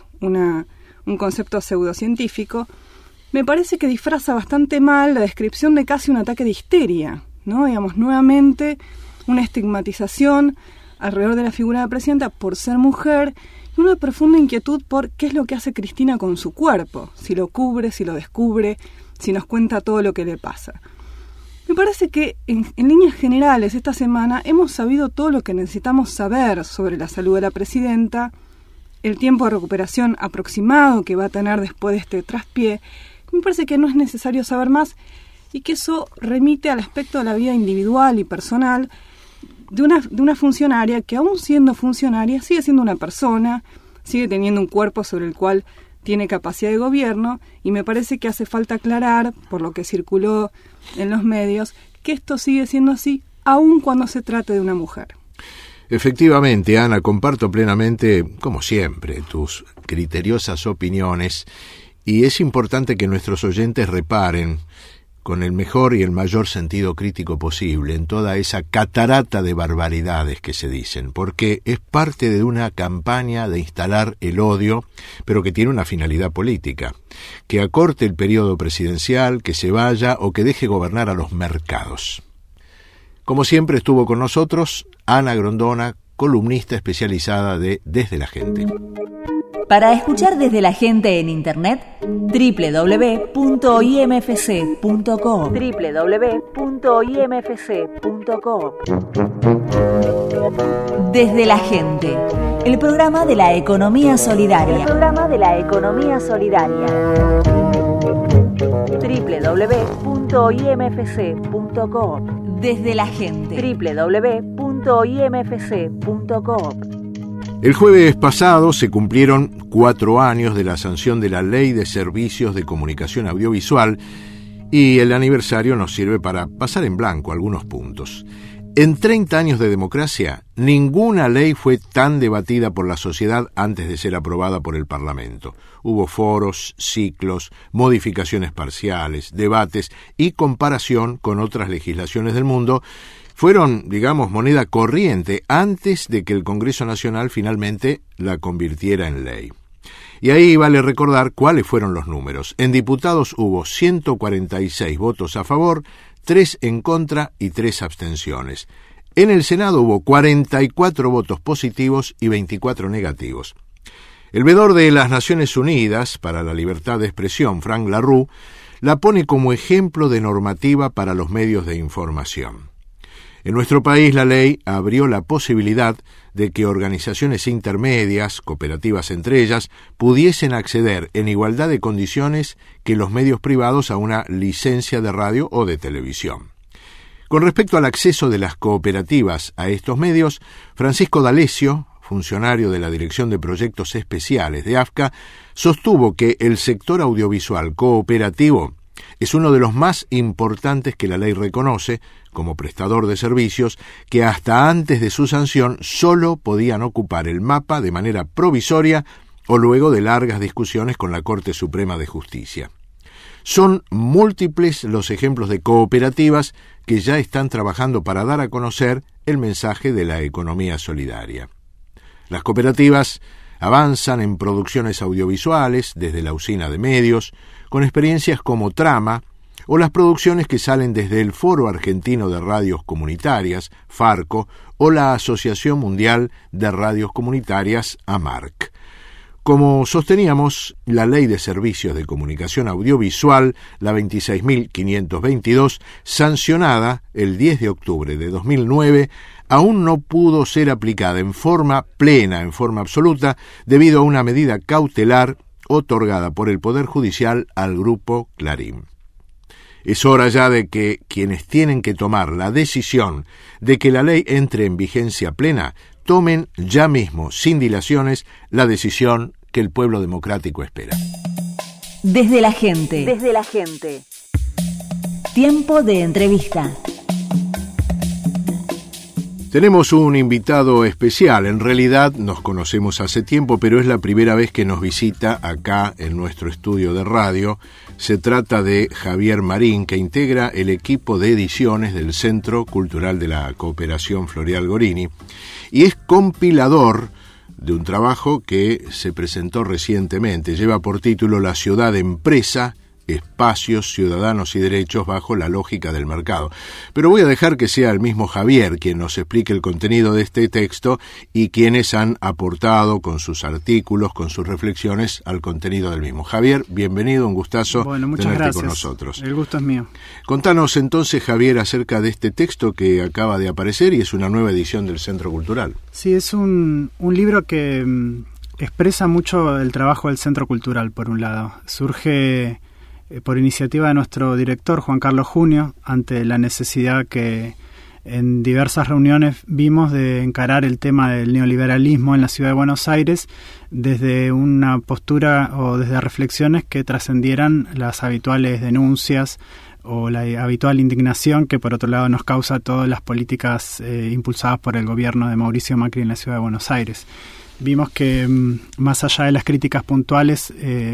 un concepto pseudocientífico, me parece que disfraza bastante mal la descripción de casi un ataque de histeria, ¿no? Digamos, nuevamente una estigmatización alrededor de la figura de la Presidenta por ser mujer y una profunda inquietud por qué es lo que hace Cristina con su cuerpo, si lo cubre, si lo descubre, si nos cuenta todo lo que le pasa. Me parece que en líneas generales esta semana hemos sabido todo lo que necesitamos saber sobre la salud de la Presidenta, el tiempo de recuperación aproximado que va a tener después de este traspié. Me parece que no es necesario saber más y que eso remite al aspecto de la vida individual y personal de una funcionaria que, aún siendo funcionaria, sigue siendo una persona, sigue teniendo un cuerpo sobre el cual tiene capacidad de gobierno, y me parece que hace falta aclarar, por lo que circuló en los medios, que esto sigue siendo así, aun cuando se trate de una mujer. Efectivamente, Ana, comparto plenamente, como siempre, tus criteriosas opiniones, y es importante que nuestros oyentes reparen con el mejor y el mayor sentido crítico posible en toda esa catarata de barbaridades que se dicen, porque es parte de una campaña de instalar el odio, pero que tiene una finalidad política, que acorte el periodo presidencial, que se vaya o que deje gobernar a los mercados. Como siempre estuvo con nosotros Ana Grondona, columnista especializada de Desde la Gente. Para escuchar Desde la Gente en Internet, www.imfc.co. www.imfc.co. Desde la Gente, el programa de la economía solidaria. www.imfc.co. Desde la Gente, www.imfc.co. El jueves pasado se cumplieron 4 años de la sanción de la Ley de Servicios de Comunicación Audiovisual y el aniversario nos sirve para pasar en blanco algunos puntos. En 30 años de democracia, ninguna ley fue tan debatida por la sociedad antes de ser aprobada por el Parlamento. Hubo foros, ciclos, modificaciones parciales, debates y comparación con otras legislaciones del mundo. Fueron, digamos, moneda corriente antes de que el Congreso Nacional finalmente la convirtiera en ley. Y ahí vale recordar cuáles fueron los números. En diputados hubo 146 votos a favor, 3 en contra y 3 abstenciones. En el Senado hubo 44 votos positivos y 24 negativos. El veedor de las Naciones Unidas para la Libertad de Expresión, Frank LaRue, la pone como ejemplo de normativa para los medios de información. En nuestro país la ley abrió la posibilidad de que organizaciones intermedias, cooperativas entre ellas, pudiesen acceder en igualdad de condiciones que los medios privados a una licencia de radio o de televisión. Con respecto al acceso de las cooperativas a estos medios, Francisco D'Alessio, funcionario de la Dirección de Proyectos Especiales de AFCA, sostuvo que el sector audiovisual cooperativo es uno de los más importantes que la ley reconoce como prestador de servicios que hasta antes de su sanción solo podían ocupar el mapa de manera provisoria o luego de largas discusiones con la Corte Suprema de Justicia. Son múltiples los ejemplos de cooperativas que ya están trabajando para dar a conocer el mensaje de la economía solidaria. Las cooperativas avanzan en producciones audiovisuales desde la usina de medios, con experiencias como Trama, o las producciones que salen desde el Foro Argentino de Radios Comunitarias, FARCO, o la Asociación Mundial de Radios Comunitarias, AMARC. Como sosteníamos, la Ley de Servicios de Comunicación Audiovisual, la 26.522, sancionada el 10 de octubre de 2009, aún no pudo ser aplicada en forma plena, en forma absoluta, debido a una medida cautelar otorgada por el Poder Judicial al Grupo Clarín. Es hora ya de que quienes tienen que tomar la decisión de que la ley entre en vigencia plena tomen ya mismo, sin dilaciones, la decisión que el pueblo democrático espera. Desde la Gente. Desde la Gente. Tiempo de entrevista. Tenemos un invitado especial. En realidad nos conocemos hace tiempo, pero es la primera vez que nos visita acá en nuestro estudio de radio. Se trata de Javier Marín, que integra el equipo de ediciones del Centro Cultural de la Cooperación Floreal Gorini y es compilador de un trabajo que se presentó recientemente. Lleva por título La ciudad empresa, espacios, ciudadanos y derechos bajo la lógica del mercado. Pero voy a dejar que sea el mismo Javier quien nos explique el contenido de este texto y quienes han aportado con sus artículos, con sus reflexiones al contenido del mismo. Javier, bienvenido, un gustazo tenerte con nosotros. El gusto es mío. Contanos entonces, Javier, acerca de este texto que acaba de aparecer y es una nueva edición del Centro Cultural. Sí, es un libro que expresa mucho el trabajo del Centro Cultural, por un lado. Surge por iniciativa de nuestro director, Juan Carlos Junio, ante la necesidad que en diversas reuniones vimos de encarar el tema del neoliberalismo en la ciudad de Buenos Aires desde una postura o desde reflexiones que trascendieran las habituales denuncias o la habitual indignación que por otro lado nos causa todas las políticas impulsadas por el gobierno de Mauricio Macri en la ciudad de Buenos Aires. Vimos que más allá de las críticas puntuales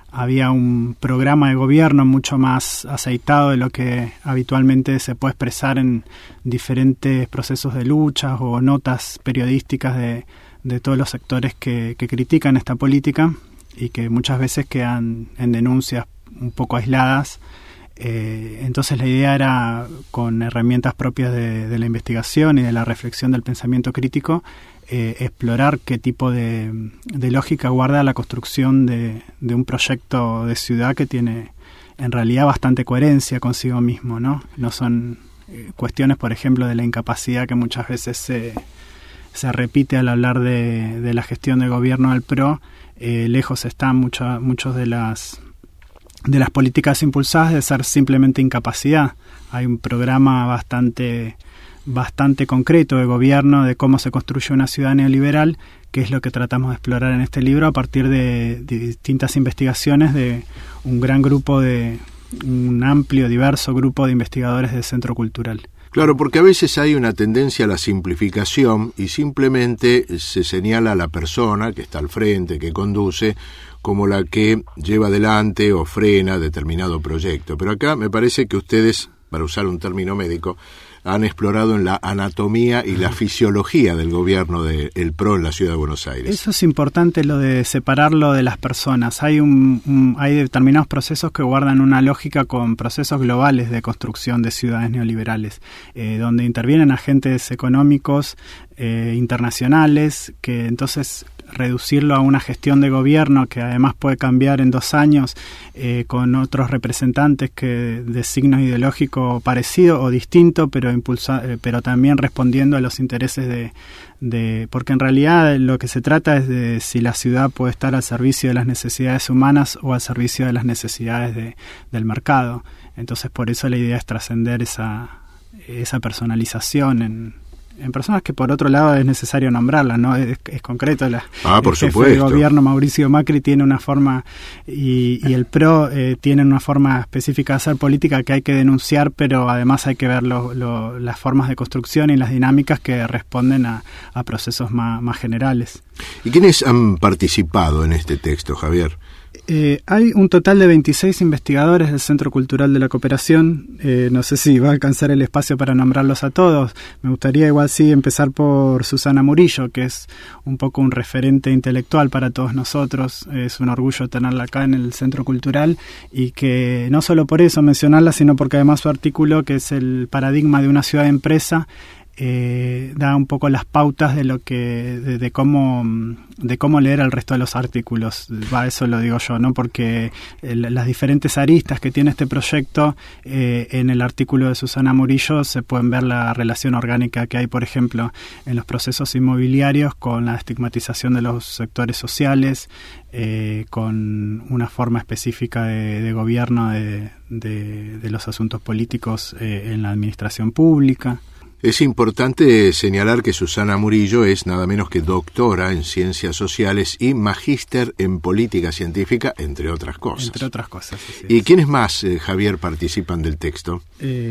había un programa de gobierno mucho más aceitado de lo que habitualmente se puede expresar en diferentes procesos de lucha o notas periodísticas de todos los sectores que critican esta política y que muchas veces quedan en denuncias un poco aisladas. Entonces la idea era, con herramientas propias de la investigación y de la reflexión del pensamiento crítico, explorar qué tipo de lógica guarda la construcción de un proyecto de ciudad que tiene en realidad bastante coherencia consigo mismo, ¿no? No son cuestiones, por ejemplo, de la incapacidad que muchas veces se repite al hablar de la gestión de gobierno del PRO. Lejos están muchos de las políticas impulsadas de ser simplemente incapacidad. Hay un programa bastante concreto de gobierno de cómo se construye una ciudad neoliberal, que es lo que tratamos de explorar en este libro a partir de distintas investigaciones de un amplio, diverso grupo de investigadores del Centro Cultural. Claro, porque a veces hay una tendencia a la simplificación y simplemente se señala a la persona que está al frente, que conduce, como la que lleva adelante o frena determinado proyecto. Pero acá me parece que ustedes, para usar un término médico, han explorado en la anatomía y la fisiología del gobierno del PRO en la Ciudad de Buenos Aires. Eso es importante, lo de separarlo de las personas. Hay determinados procesos que guardan una lógica con procesos globales de construcción de ciudades neoliberales, donde intervienen agentes económicos internacionales, que entonces reducirlo a una gestión de gobierno que además puede cambiar en 2 años con otros representantes que de signo ideológico parecido o distinto, pero también respondiendo a los intereses porque en realidad lo que se trata es de si la ciudad puede estar al servicio de las necesidades humanas o al servicio de las necesidades del mercado. Entonces por eso la idea es trascender esa personalización en personas que por otro lado es necesario nombrarlas, ¿no? Es concreto. Por el jefe supuesto. de gobierno Mauricio Macri tiene una forma y el PRO tiene una forma específica de hacer política que hay que denunciar, pero además hay que ver las formas de construcción y las dinámicas que responden a procesos más generales. ¿Y quiénes han participado en este texto, Javier? Hay un total de 26 investigadores del Centro Cultural de la Cooperación. No sé si va a alcanzar el espacio para nombrarlos a todos. Me gustaría igual sí empezar por Susana Murillo, que es un poco un referente intelectual para todos nosotros. Es un orgullo tenerla acá en el Centro Cultural y que no solo por eso mencionarla, sino porque además su artículo, que es el paradigma de una ciudad de empresa, da un poco las pautas de cómo leer el resto de los artículos. Eso lo digo yo, ¿no? Porque las diferentes aristas que tiene este proyecto, en el artículo de Susana Murillo se pueden ver la relación orgánica que hay, por ejemplo, en los procesos inmobiliarios con la estigmatización de los sectores sociales, con una forma específica de gobierno de los asuntos políticos en la administración pública. Es importante señalar que Susana Murillo es nada menos que doctora en Ciencias Sociales y magíster en Política Científica, entre otras cosas. Entre otras cosas, sí. ¿Y quiénes más, Javier, participan del texto?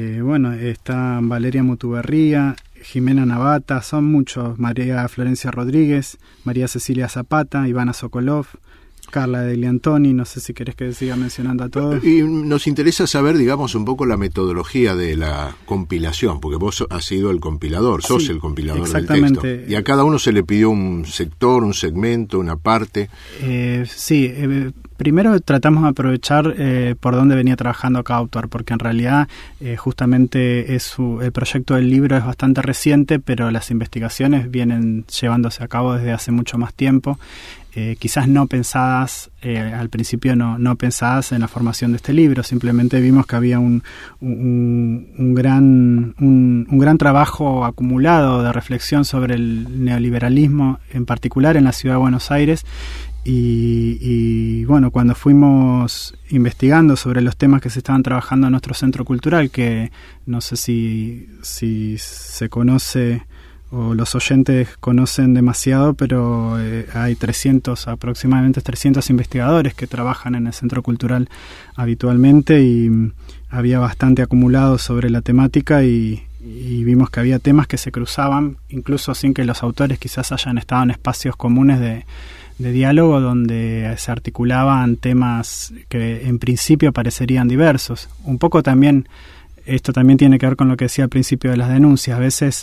Está Valeria Mutuberría, Jimena Navata, son muchos, María Florencia Rodríguez, María Cecilia Zapata, Ivana Sokolov, Carla de Gliantoni, no sé si querés que siga mencionando a todos. Y nos interesa saber, digamos, un poco la metodología de la compilación, porque vos has sido el compilador, sos el compilador del texto. Y a cada uno se le pidió un sector, un segmento, una parte. Primero tratamos de aprovechar por dónde venía trabajando cada autor, porque en realidad justamente el proyecto del libro es bastante reciente, pero las investigaciones vienen llevándose a cabo desde hace mucho más tiempo. Quizás no pensadas, al principio no pensadas en la formación de este libro, simplemente vimos que había un gran trabajo acumulado de reflexión sobre el neoliberalismo, en particular en la ciudad de Buenos Aires, y bueno, cuando fuimos investigando sobre los temas que se estaban trabajando en nuestro centro cultural, que no sé si se conoce o los oyentes conocen demasiado, pero hay aproximadamente 300 investigadores que trabajan en el Centro Cultural habitualmente, y había bastante acumulado sobre la temática y vimos que había temas que se cruzaban, incluso sin que los autores quizás hayan estado en espacios comunes de diálogo donde se articulaban temas que en principio parecerían diversos. Un poco también, esto también tiene que ver con lo que decía al principio de las denuncias. A veces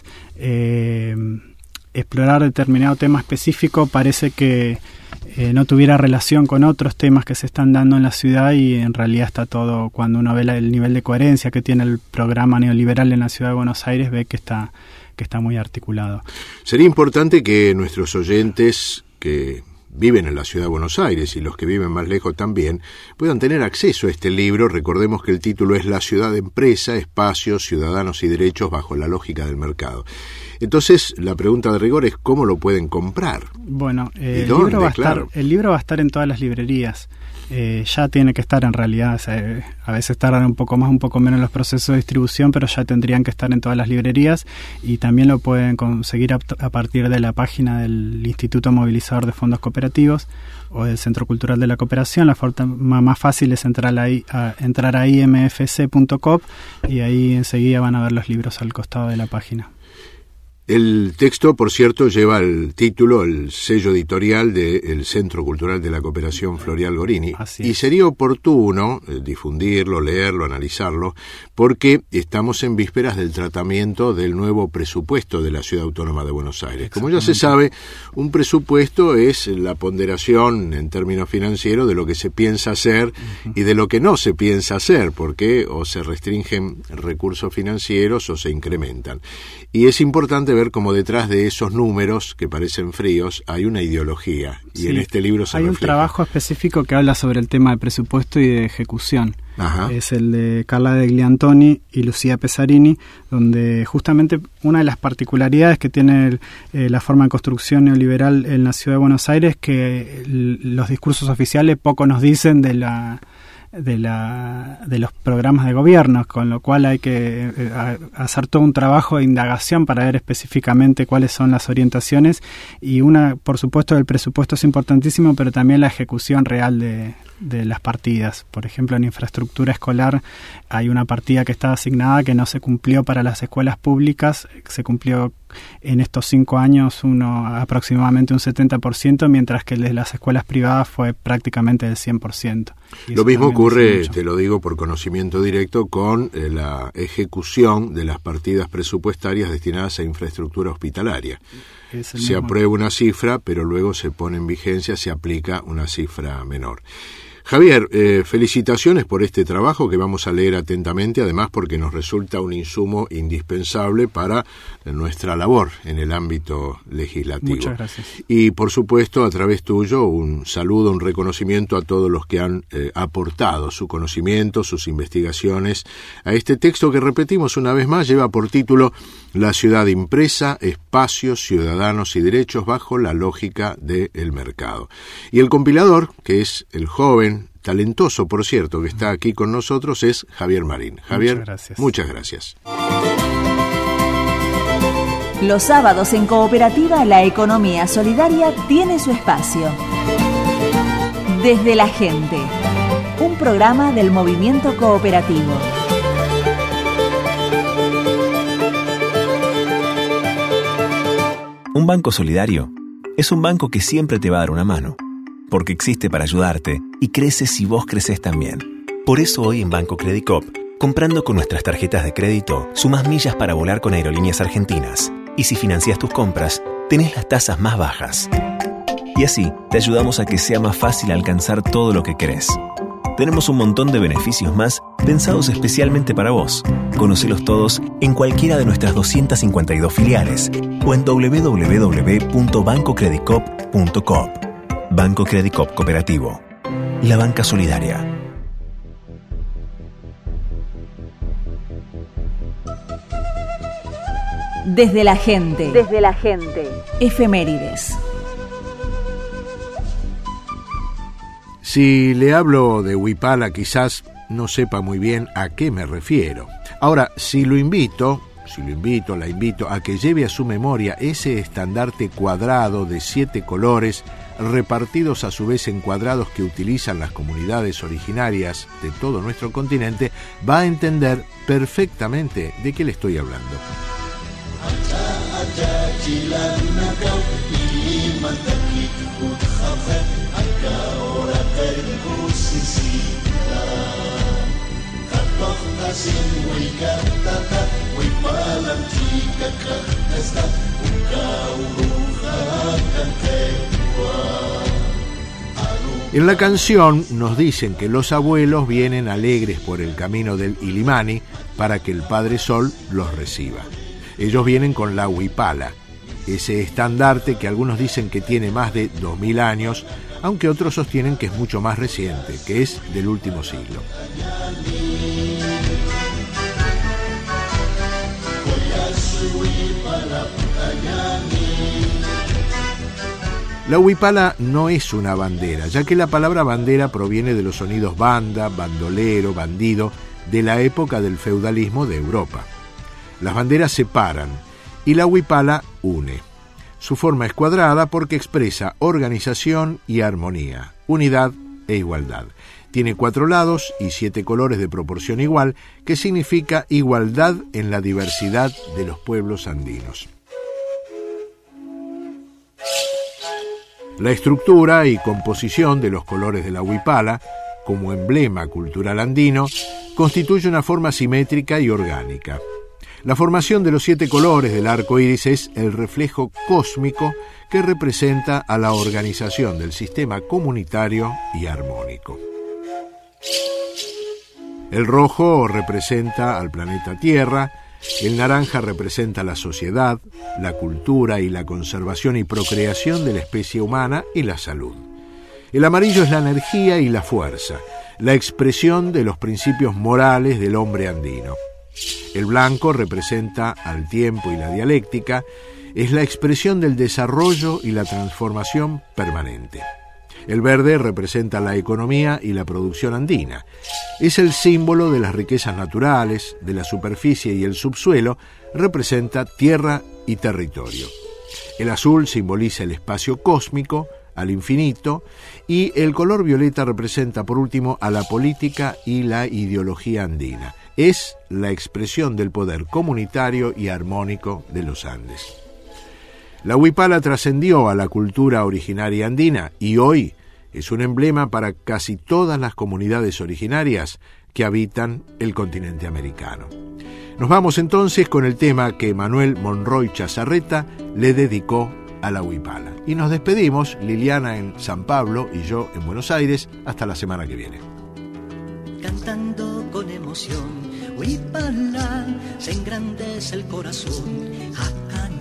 explorar determinado tema específico parece que no tuviera relación con otros temas que se están dando en la ciudad, y en realidad está todo, cuando uno ve el nivel de coherencia que tiene el programa neoliberal en la ciudad de Buenos Aires, ve que está muy articulado. Sería importante que nuestros oyentes que viven en la ciudad de Buenos Aires y los que viven más lejos también puedan tener acceso a este libro. Recordemos que el título es La ciudad empresa, espacios, ciudadanos y derechos bajo la lógica del mercado. Entonces, la pregunta de rigor es ¿cómo lo pueden comprar? Bueno, el libro va a estar en todas las librerías. Ya tiene que estar en realidad, a veces tardan un poco más, un poco menos los procesos de distribución, pero ya tendrían que estar en todas las librerías, y también lo pueden conseguir a partir de la página del Instituto Movilizador de Fondos Cooperativos o del Centro Cultural de la Cooperación. La forma más fácil es entrar a imfc.coop, y ahí enseguida van a ver los libros al costado de la página. El texto, por cierto, lleva el título, el sello editorial del Centro Cultural de la Cooperación Floreal Gorini. Y sería oportuno difundirlo, leerlo, analizarlo, porque estamos en vísperas del tratamiento del nuevo presupuesto de la Ciudad Autónoma de Buenos Aires. Como ya se sabe, un presupuesto es la ponderación en términos financieros de lo que se piensa hacer y de lo que no se piensa hacer, porque o se restringen recursos financieros o se incrementan. Y es importante ver cómo detrás de esos números que parecen fríos hay una ideología, y en este libro se refleja. Hay un trabajo específico que habla sobre el tema de presupuesto y de ejecución. Ajá. Es el de Carla De Gliantoni y Lucía Pesarini, donde justamente una de las particularidades que tiene la forma de construcción neoliberal en la ciudad de Buenos Aires es que los discursos oficiales poco nos dicen de los programas de gobierno, con lo cual hay que hacer todo un trabajo de indagación para ver específicamente cuáles son las orientaciones, y por supuesto el presupuesto es importantísimo, pero también la ejecución real de las partidas. Por ejemplo, en infraestructura escolar hay una partida que está asignada que no se cumplió para las escuelas públicas, se cumplió en estos 5 años aproximadamente un 70%, mientras que el de las escuelas privadas fue prácticamente del 100%. Lo mismo ocurre, te lo digo por conocimiento directo, con la ejecución de las partidas presupuestarias destinadas a infraestructura hospitalaria. Se aprueba una cifra, pero luego se pone en vigencia, se aplica una cifra menor. Javier, felicitaciones por este trabajo que vamos a leer atentamente, además porque nos resulta un insumo indispensable para nuestra labor en el ámbito legislativo. Muchas gracias. Y por supuesto, a través tuyo, un saludo, un reconocimiento a todos los que han aportado su conocimiento, sus investigaciones a este texto que, repetimos una vez más, lleva por título La ciudad impresa, espacios, ciudadanos y derechos bajo la lógica del mercado. Y el compilador, que es el joven, talentoso, por cierto, que está aquí con nosotros, es Javier Marín. Javier, muchas gracias. Los sábados en Cooperativa la economía solidaria tiene su espacio. Desde la gente, un programa del movimiento cooperativo. Un banco solidario es un banco que siempre te va a dar una mano, porque existe para ayudarte y crece si vos creces también. Por eso hoy en Banco Credicop, comprando con nuestras tarjetas de crédito, sumás millas para volar con Aerolíneas Argentinas. Y si financias tus compras, tenés las tasas más bajas. Y así, te ayudamos a que sea más fácil alcanzar todo lo que querés. Tenemos un montón de beneficios más pensados especialmente para vos. Conocelos todos en cualquiera de nuestras 252 filiales o en www.bancocredicop.coop. Banco Credicop Cooperativo. La banca solidaria. Desde la gente. Desde la gente. Efemérides. Si le hablo de Huipala, quizás no sepa muy bien a qué me refiero. Ahora, la invito a que lleve a su memoria ese estandarte cuadrado de 7 colores, repartidos a su vez en cuadrados que utilizan las comunidades originarias de todo nuestro continente, va a entender perfectamente de qué le estoy hablando. En la canción nos dicen que los abuelos vienen alegres por el camino del Illimani para que el Padre Sol los reciba. Ellos vienen con la huipala, ese estandarte que algunos dicen que tiene más de 2000 años, aunque otros sostienen que es mucho más reciente, que es del último siglo. La huipala no es una bandera, ya que la palabra bandera proviene de los sonidos banda, bandolero, bandido, de la época del feudalismo de Europa. Las banderas separan y la huipala une. Su forma es cuadrada porque expresa organización y armonía, unidad e igualdad. Tiene 4 lados y 7 colores de proporción igual, que significa igualdad en la diversidad de los pueblos andinos. La estructura y composición de los colores de la huipala, como emblema cultural andino, constituye una forma simétrica y orgánica. La formación de los 7 colores del arco iris es el reflejo cósmico que representa a la organización del sistema comunitario y armónico. El rojo representa al planeta Tierra, el naranja representa la sociedad, la cultura y la conservación y procreación de la especie humana y la salud. El amarillo es la energía y la fuerza, la expresión de los principios morales del hombre andino. El blanco representa al tiempo y la dialéctica, es la expresión del desarrollo y la transformación permanente. El verde representa la economía y la producción andina. Es el símbolo de las riquezas naturales, de la superficie y el subsuelo, representa tierra y territorio. El azul simboliza el espacio cósmico, al infinito, y el color violeta representa, por último, a la política y la ideología andina. Es la expresión del poder comunitario y armónico de los Andes. La huipala trascendió a la cultura originaria andina y hoy es un emblema para casi todas las comunidades originarias que habitan el continente americano. Nos vamos entonces con el tema que Manuel Monroy Chazarreta le dedicó a la huipala. Y nos despedimos, Liliana en San Pablo y yo en Buenos Aires, hasta la semana que viene. Cantando con emoción, huipala, se engrandece el corazón, jacaña.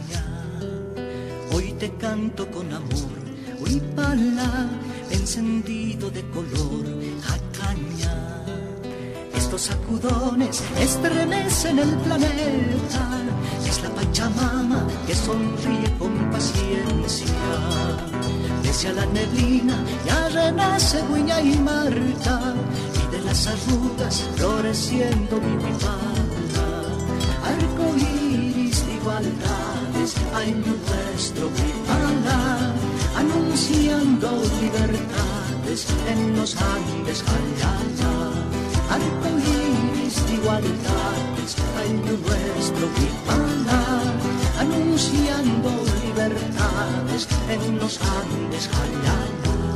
Hoy te canto con amor, huipala, encendido de color, jacaña. Estos sacudones estremecen el planeta, es la Pachamama que sonríe con paciencia. Pese a la neblina ya renace Huiña y Marta, y de las arrugas floreciendo mi huipala. Arco iris de igualdades hay en nuestro huipala, anunciando libertades en los Andes, Jayala. Arco iris de igualdades hay en nuestro huipala, anunciando libertades en los Andes, Jayala.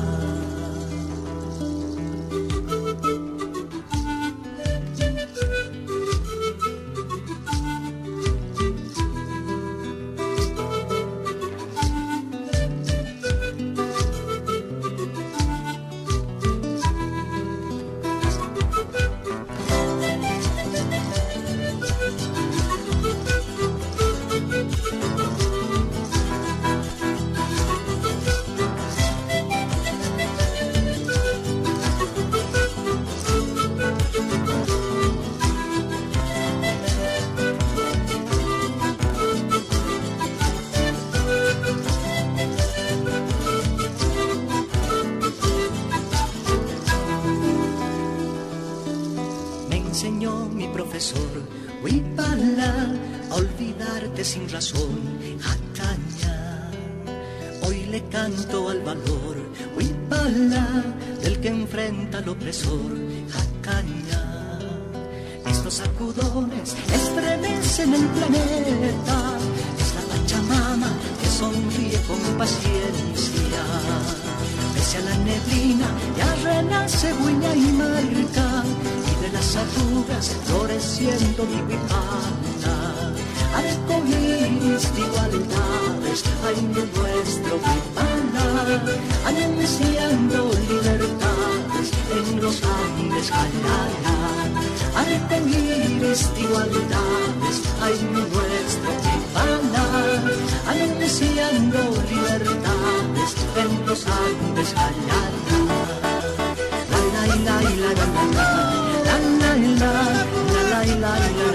Enseñó mi profesor, huipala, a olvidarte sin razón, jacaña. Hoy le canto al valor, huipala, del que enfrenta al opresor, jacaña. Estos sacudones estremecen el planeta, es la Pachamama que sonríe con paciencia. Pese a la neblina ya renace Huiña y Marca, de las arrugas floreciendo mi guipala, arcoíris de igualdades hay en nuestro guipala, anunciando libertades en los Andes, jalala, arcoíris de igualdades hay en nuestro guipala, anunciando libertades en los Andes, jalala. La la la la la la la la la la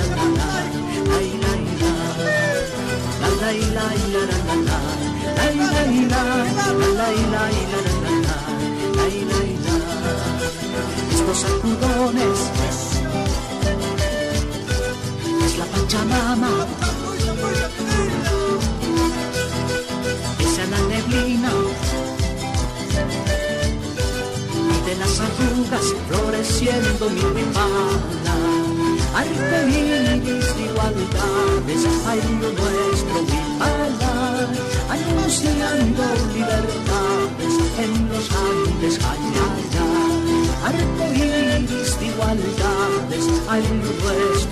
estos sacudones es la Pachamama, esa la neblina de las arrugas floreciendo mi guipala, arcoíris de igualdades hay en nuestro guipala, anunciando libertades en los Andes, jalala, arcoíris de igualdades hay en nuestro